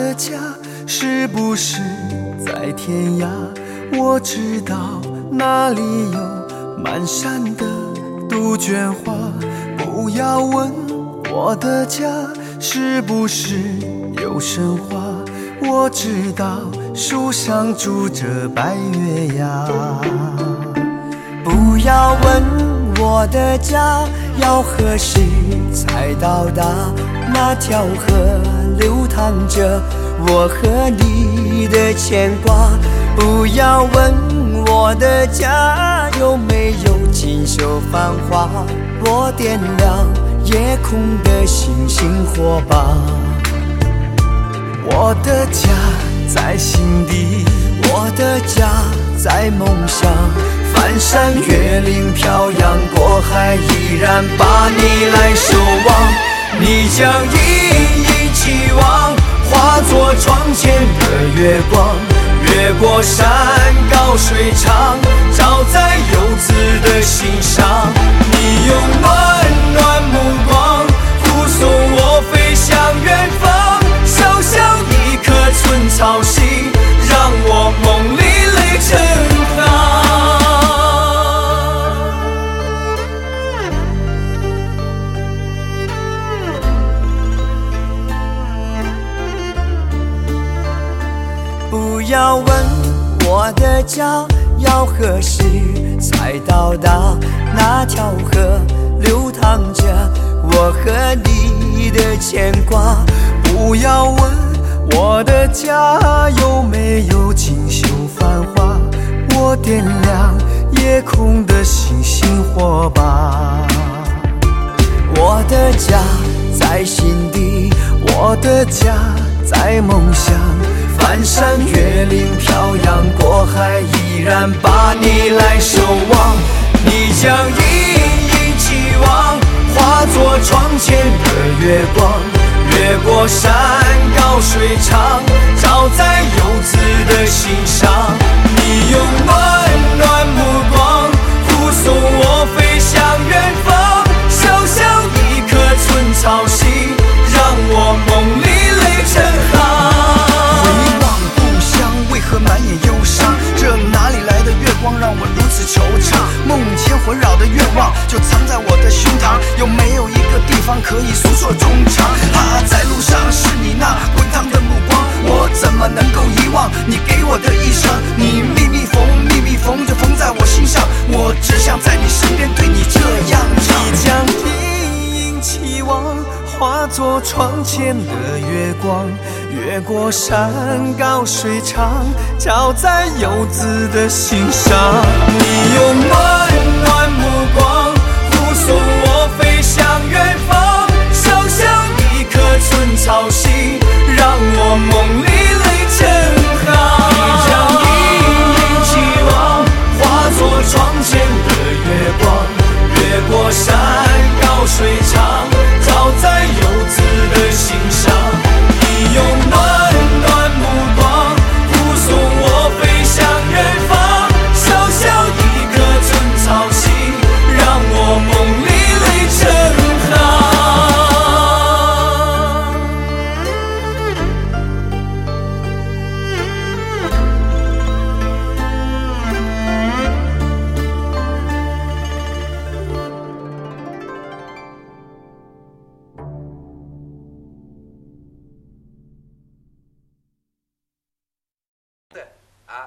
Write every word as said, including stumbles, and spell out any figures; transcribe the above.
的家是不是在天涯？我知道那里有满山的杜鹃花。不要问我的家是不是有神话，我知道树上住着白月呀。 不要问我的家要何时才到达，那条河流淌着我和你的牵挂。不要问我的家有没有锦绣繁华，我点亮夜空的星星火把。 我的家在心底， 我的家在梦想，翻山越岭漂洋过海，依然把你来守望。你将一一期望化作窗前的月光，越过山高水长，照在游子的心上。你用暖暖目光护送我飞向远方，小小一颗寸草心，让我梦里泪成行。不要问我的家要何时才到达，那条河流淌着我和你的牵挂。 不要问我的家有没有锦绣繁华，我点亮夜空的星星火把。 我的家在心底， 我的家在梦想， 翻山越岭漂洋过海，依然把你来守望。你将一一期望化作窗前的月光，越过山高水长，照在游子的心上。你用暖暖目光护送我飞向远方，小小一颗寸草心，让我梦里泪成行。 回望故乡，为何满眼忧伤？这哪里来的月光让我如此惆怅？梦牵环绕的愿望就藏在我的胸膛，有没有一个地方可以诉说衷肠？啊，在路上是你那滚烫的目光，我怎么能够遗忘你给我的一生？你密密缝，密密缝就缝在我心上，我只想在你身边对你这样唱。你将一应期望化作窗前的月光，越过山高水长，照在游子的心上。 你用暖暖目光护送我飞向远方，小小一颗寸草心，让我梦